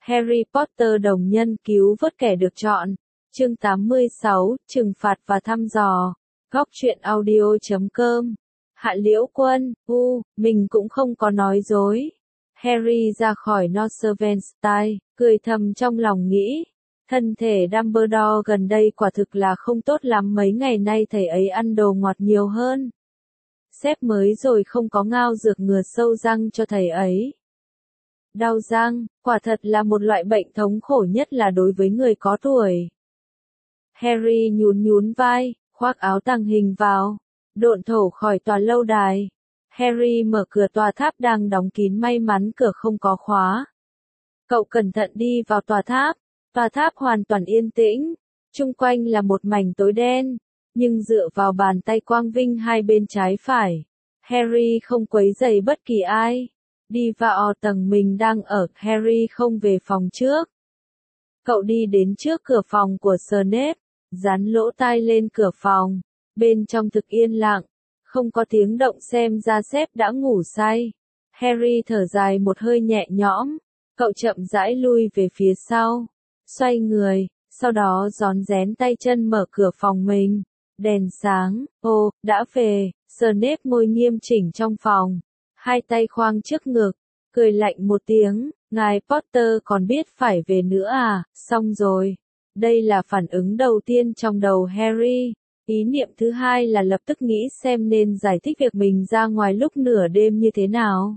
Harry Potter đồng nhân cứu vớt kẻ được chọn. Chương 86, trừng phạt và thăm dò. Góc truyện audio.com. Hạ Liễu Quân, mình cũng không có nói dối. Harry ra khỏi Northvenstein, cười thầm trong lòng nghĩ. Thân thể Dumbledore gần đây quả thực là không tốt lắm, mấy ngày nay thầy ấy ăn đồ ngọt nhiều hơn. Sếp mới rồi không có ngao dược ngừa sâu răng cho thầy ấy. Đau răng, quả thật là một loại bệnh thống khổ nhất là đối với người có tuổi. Harry nhún vai, khoác áo tàng hình vào, độn thổ khỏi tòa lâu đài. Harry mở cửa tòa tháp đang đóng kín, may mắn cửa không có khóa. Cậu cẩn thận đi vào tòa tháp hoàn toàn yên tĩnh, chung quanh là một mảnh tối đen, nhưng dựa vào bàn tay quang vinh hai bên trái phải, Harry không quấy rầy bất kỳ ai. Đi vào tầng mình đang ở, Harry không về phòng trước. Cậu đi đến trước cửa phòng của Snape, dán lỗ tai lên cửa phòng. Bên trong thực yên lặng, không có tiếng động, xem ra sếp đã ngủ say. Harry thở dài một hơi nhẹ nhõm, cậu chậm rãi lui về phía sau, xoay người, sau đó rón rén tay chân mở cửa phòng mình. Đèn sáng, đã về. Snape ngồi nghiêm chỉnh trong phòng, hai tay khoang trước ngực, cười lạnh một tiếng, ngài Potter còn biết phải về nữa à? Xong rồi. Đây là phản ứng đầu tiên trong đầu Harry. Ý niệm thứ hai là lập tức nghĩ xem nên giải thích việc mình ra ngoài lúc nửa đêm như thế nào.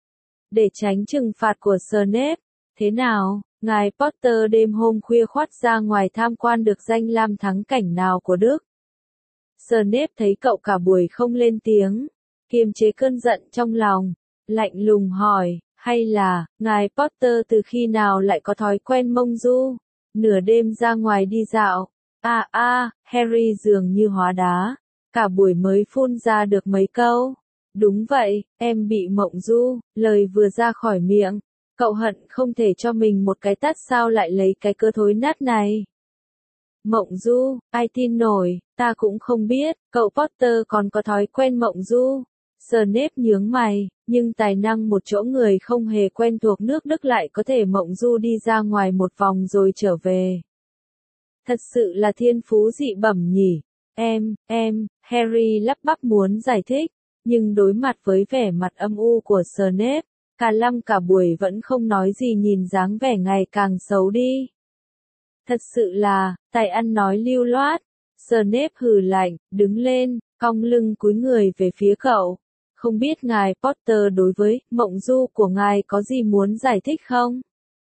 Để tránh trừng phạt của Snape. Thế nào, ngài Potter đêm hôm khuya khoắt ra ngoài tham quan được danh lam thắng cảnh nào của Đức? Snape thấy cậu cả buổi không lên tiếng, kiềm chế cơn giận trong lòng, lạnh lùng hỏi, hay là, ngài Potter từ khi nào lại có thói quen mông du, nửa đêm ra ngoài đi dạo? Harry dường như hóa đá, cả buổi mới phun ra được mấy câu. Đúng vậy, em bị mộng du. Lời vừa ra khỏi miệng, cậu hận không thể cho mình một cái tát, sao lại lấy cái cớ thối nát này. Mộng du, ai tin nổi, ta cũng không biết, cậu Potter còn có thói quen mộng du. Snape nhướng mày, nhưng tài năng một chỗ người không hề quen thuộc nước Đức lại có thể mộng du đi ra ngoài một vòng rồi trở về. Thật sự là thiên phú dị bẩm nhỉ. Harry lắp bắp muốn giải thích, nhưng đối mặt với vẻ mặt âm u của Snape, cả buổi vẫn không nói gì, nhìn dáng vẻ ngày càng xấu đi. Thật sự là, tài ăn nói lưu loát. Snape hừ lạnh, đứng lên, cong lưng cúi người về phía cậu. Không biết ngài Potter đối với mộng du của ngài có gì muốn giải thích không?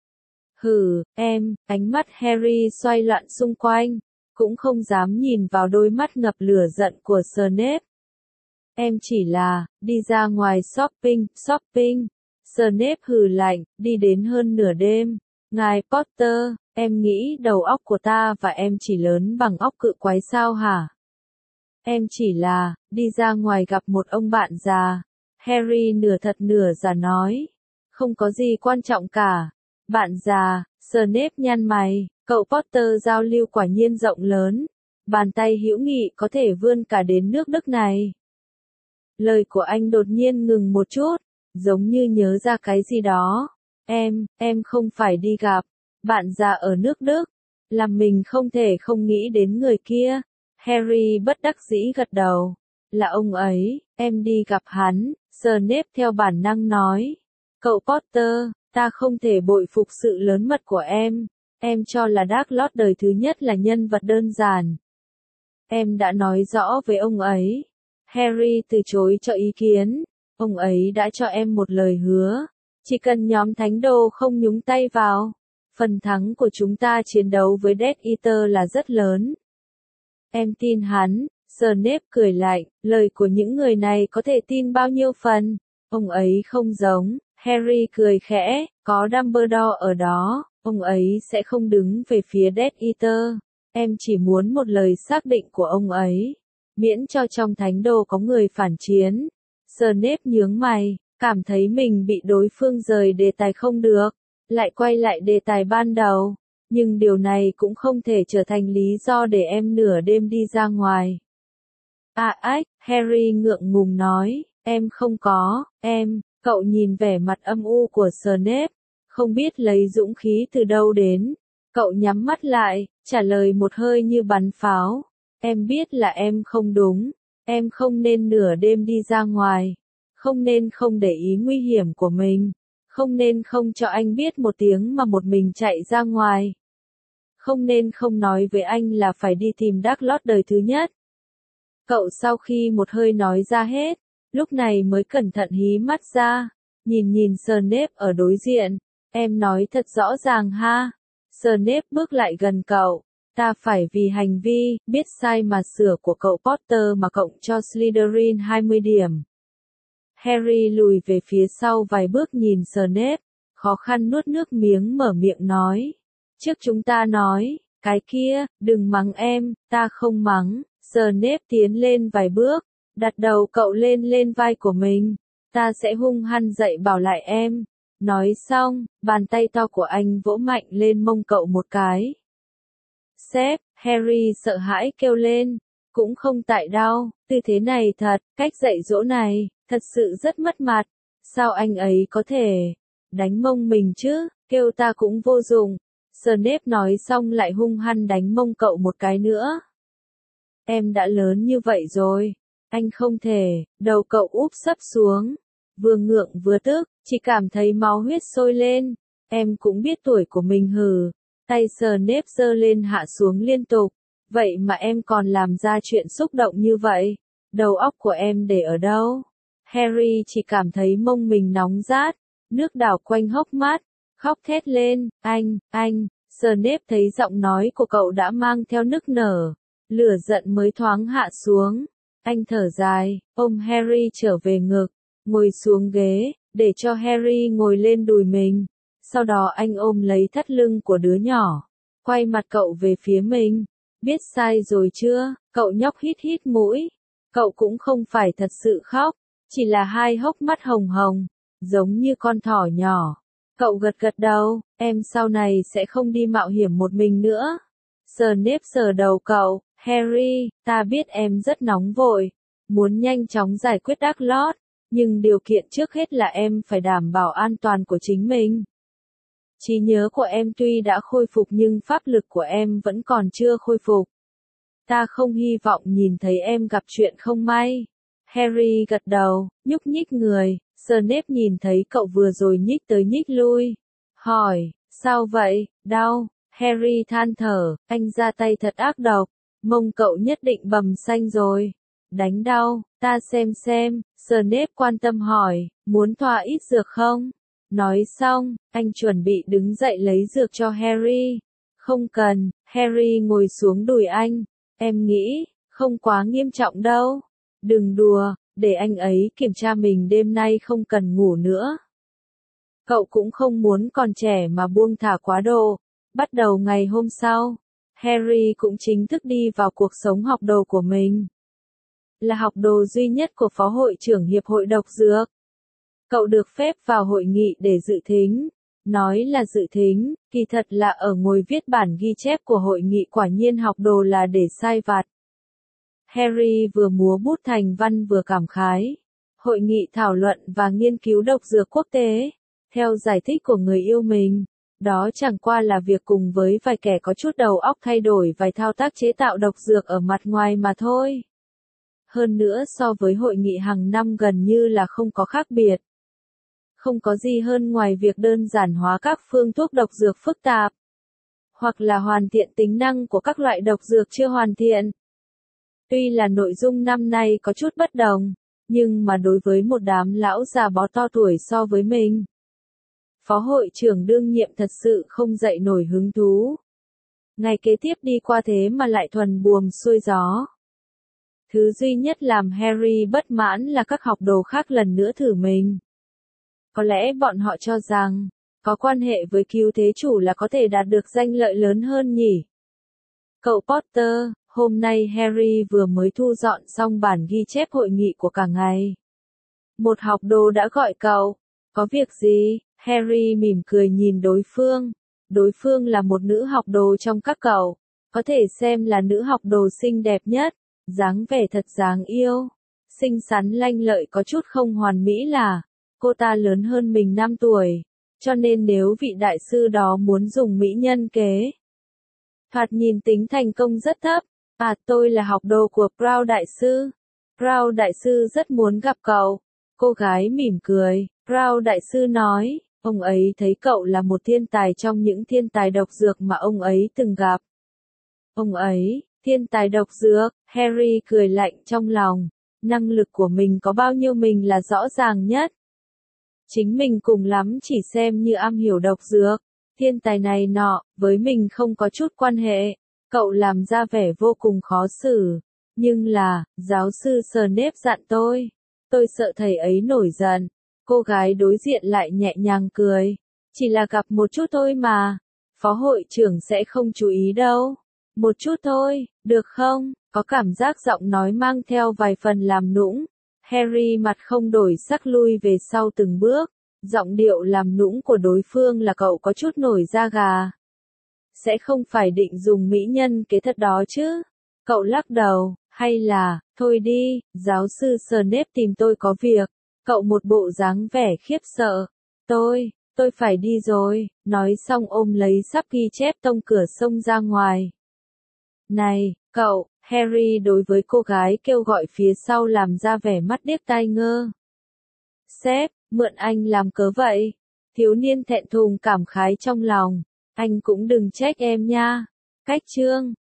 Ánh mắt Harry xoay loạn xung quanh, cũng không dám nhìn vào đôi mắt ngập lửa giận của Snape. Em chỉ là, đi ra ngoài shopping. Snape hừ lạnh, đi đến hơn nửa đêm. Ngài Potter, em nghĩ đầu óc của ta và em chỉ lớn bằng óc cự quái sao hả? Em chỉ là, đi ra ngoài gặp một ông bạn già. Harry nửa thật nửa giả nói. Không có gì quan trọng cả. Bạn già, Snape nhăn mày, cậu Potter giao lưu quả nhiên rộng lớn. Bàn tay hữu nghị có thể vươn cả đến nước Đức này. Lời của anh đột nhiên ngừng một chút, giống như nhớ ra cái gì đó. Em không phải đi gặp bạn già ở nước Đức. Làm mình không thể không nghĩ đến người kia. Harry bất đắc dĩ gật đầu. Là ông ấy, em đi gặp hắn. Snape theo bản năng nói. Cậu Potter, ta không thể bội phục sự lớn mật của em. Em cho là Dark Lord đời thứ nhất là nhân vật đơn giản. Em đã nói rõ với ông ấy. Harry từ chối cho ý kiến. Ông ấy đã cho em một lời hứa. Chỉ cần nhóm thánh đồ không nhúng tay vào, phần thắng của chúng ta chiến đấu với Death Eater là rất lớn. Em tin hắn. Snape cười lạnh, lời của những người này có thể tin bao nhiêu phần. Ông ấy không giống. Harry cười khẽ, có Dumbledore ở đó, ông ấy sẽ không đứng về phía Death Eater. Em chỉ muốn một lời xác định của ông ấy, miễn cho trong thánh đồ có người phản chiến. Snape nhướng mày, cảm thấy mình bị đối phương rời đề tài không được, lại quay lại đề tài ban đầu. Nhưng điều này cũng không thể trở thành lý do để em nửa đêm đi ra ngoài. Harry ngượng ngùng nói, em không có, Cậu nhìn vẻ mặt âm u của Snape, Không biết lấy dũng khí từ đâu đến. Cậu nhắm mắt lại, trả lời một hơi như bắn pháo. Em biết là em không đúng. Em không nên nửa đêm đi ra ngoài. Không nên không để ý nguy hiểm của mình. Không nên không cho anh biết một tiếng mà một mình chạy ra ngoài. Không nên không nói với anh là phải đi tìm Đắc Lót đời thứ nhất. Cậu sau khi một hơi nói ra hết, lúc này mới cẩn thận hí mắt ra, nhìn Snape ở đối diện. Em nói thật rõ ràng ha. Snape bước lại gần cậu. Ta phải vì hành vi, biết sai mà sửa của cậu Potter mà cộng cho Slytherin 20 điểm. Harry lùi về phía sau vài bước nhìn Snape, khó khăn nuốt nước miếng mở miệng nói. Trước chúng ta nói, cái kia, đừng mắng em, ta không mắng. Snape tiến lên vài bước, đặt đầu cậu lên vai của mình. Ta sẽ hung hăng dạy bảo lại em. Nói xong, bàn tay to của anh vỗ mạnh lên mông cậu một cái. Sếp, Harry sợ hãi kêu lên. Cũng không tại đau, tư thế này thật, cách dạy dỗ này, thật sự rất mất mặt. Sao anh ấy có thể đánh mông mình chứ, kêu ta cũng vô dụng. Snape nói xong lại hung hăng đánh mông cậu một cái nữa. Em đã lớn như vậy rồi, anh không thể, đầu cậu úp sấp xuống. Vừa ngượng vừa tức, chỉ cảm thấy máu huyết sôi lên. Em cũng biết tuổi của mình hừ. Tay Snape giơ lên hạ xuống liên tục. Vậy mà em còn làm ra chuyện xúc động như vậy. Đầu óc của em để ở đâu? Harry chỉ cảm thấy mông mình nóng rát. Nước đảo quanh hốc mắt. Khóc thét lên. Anh. Snape thấy giọng nói của cậu đã mang theo nức nở. Lửa giận mới thoáng hạ xuống. Anh thở dài, ôm Harry trở về ngực. Ngồi xuống ghế, để cho Harry ngồi lên đùi mình. Sau đó anh ôm lấy thắt lưng của đứa nhỏ. Quay mặt cậu về phía mình. Biết sai rồi chưa? Cậu nhóc hít mũi. Cậu cũng không phải thật sự khóc. Chỉ là hai hốc mắt hồng hồng. Giống như con thỏ nhỏ. Cậu gật đầu. Em sau này sẽ không đi mạo hiểm một mình nữa. Snape sờ đầu cậu. Harry, ta biết em rất nóng vội. Muốn nhanh chóng giải quyết Đắc Lót. Nhưng điều kiện trước hết là em phải đảm bảo an toàn của chính mình. Trí nhớ của em tuy đã khôi phục nhưng pháp lực của em vẫn còn chưa khôi phục. Ta không hy vọng nhìn thấy em gặp chuyện không may. Harry gật đầu, nhúc nhích người. Snape nhìn thấy cậu vừa rồi nhích tới nhích lui. Hỏi, sao vậy, đau? Harry than thở, anh ra tay thật ác độc. Mông cậu nhất định bầm xanh rồi. Đánh đau, ta xem. Snape quan tâm hỏi, muốn thoa ít dược không? Nói xong, anh chuẩn bị đứng dậy lấy dược cho Harry. Không cần, Harry ngồi xuống đùi anh. Em nghĩ, không quá nghiêm trọng đâu. Đừng đùa, để anh ấy kiểm tra mình đêm nay không cần ngủ nữa. Cậu cũng không muốn còn trẻ mà buông thả quá độ. Bắt đầu ngày hôm sau, Harry cũng chính thức đi vào cuộc sống học đồ của mình. Là học đồ duy nhất của phó hội trưởng Hiệp hội Độc Dược. Cậu được phép vào hội nghị để dự thính. Nói là dự thính, kỳ thật là ở ngồi viết bản ghi chép của hội nghị, quả nhiên học đồ là để sai vặt. Harry vừa múa bút thành văn vừa cảm khái. Hội nghị thảo luận và nghiên cứu độc dược quốc tế. Theo giải thích của người yêu mình, đó chẳng qua là việc cùng với vài kẻ có chút đầu óc thay đổi vài thao tác chế tạo độc dược ở mặt ngoài mà thôi. Hơn nữa so với hội nghị hàng năm gần như là không có khác biệt. Không có gì hơn ngoài việc đơn giản hóa các phương thuốc độc dược phức tạp, hoặc là hoàn thiện tính năng của các loại độc dược chưa hoàn thiện. Tuy là nội dung năm nay có chút bất đồng, nhưng mà đối với một đám lão già bó to tuổi so với mình, phó hội trưởng đương nhiệm thật sự không dậy nổi hứng thú. Ngày kế tiếp đi qua thế mà lại thuần buồm xuôi gió. Thứ duy nhất làm Harry bất mãn là các học đồ khác lần nữa thử mình. Có lẽ bọn họ cho rằng, có quan hệ với cứu thế chủ là có thể đạt được danh lợi lớn hơn nhỉ. Cậu Potter, hôm nay Harry vừa mới thu dọn xong bản ghi chép hội nghị của cả ngày. Một học đồ đã gọi cậu. Có việc gì? Harry mỉm cười nhìn đối phương. Đối phương là một nữ học đồ trong các cậu. Có thể xem là nữ học đồ xinh đẹp nhất. Dáng vẻ thật dáng yêu. Xinh xắn lanh lợi có chút không hoàn mỹ là. Cô ta lớn hơn mình 5 tuổi. Cho nên nếu vị đại sư đó muốn dùng mỹ nhân kế, thoạt nhìn tính thành công rất thấp. À, tôi là học đồ của Brown đại sư. Brown đại sư rất muốn gặp cậu. Cô gái mỉm cười. Brown đại sư nói, ông ấy thấy cậu là một thiên tài trong những thiên tài độc dược mà ông ấy từng gặp. Ông ấy, thiên tài độc dược, Harry cười lạnh trong lòng. Năng lực của mình có bao nhiêu mình là rõ ràng nhất. Chính mình cùng lắm chỉ xem như am hiểu độc dược. Thiên tài này nọ, với mình không có chút quan hệ. Cậu làm ra vẻ vô cùng khó xử. Nhưng là, giáo sư Snape dặn tôi sợ thầy ấy nổi giận. Cô gái đối diện lại nhẹ nhàng cười. Chỉ là gặp một chút thôi mà. Phó hội trưởng sẽ không chú ý đâu. Một chút thôi, được không? Có cảm giác giọng nói mang theo vài phần làm nũng. Harry mặt không đổi sắc lui về sau từng bước. Giọng điệu làm nũng của đối phương là cậu có chút nổi da gà. Sẽ không phải định dùng mỹ nhân kế thật đó chứ? Cậu lắc đầu, hay là, thôi đi, giáo sư Snape tìm tôi có việc. Cậu một bộ dáng vẻ khiếp sợ. Tôi phải đi rồi, nói xong ôm lấy sắp ghi chép tông cửa xông ra ngoài. Này, cậu, Harry đối với cô gái kêu gọi phía sau làm ra vẻ mắt điếc tai ngơ. Sếp, mượn anh làm cớ vậy. Thiếu niên thẹn thùng cảm khái trong lòng. Anh cũng đừng trách em nha. Cách chương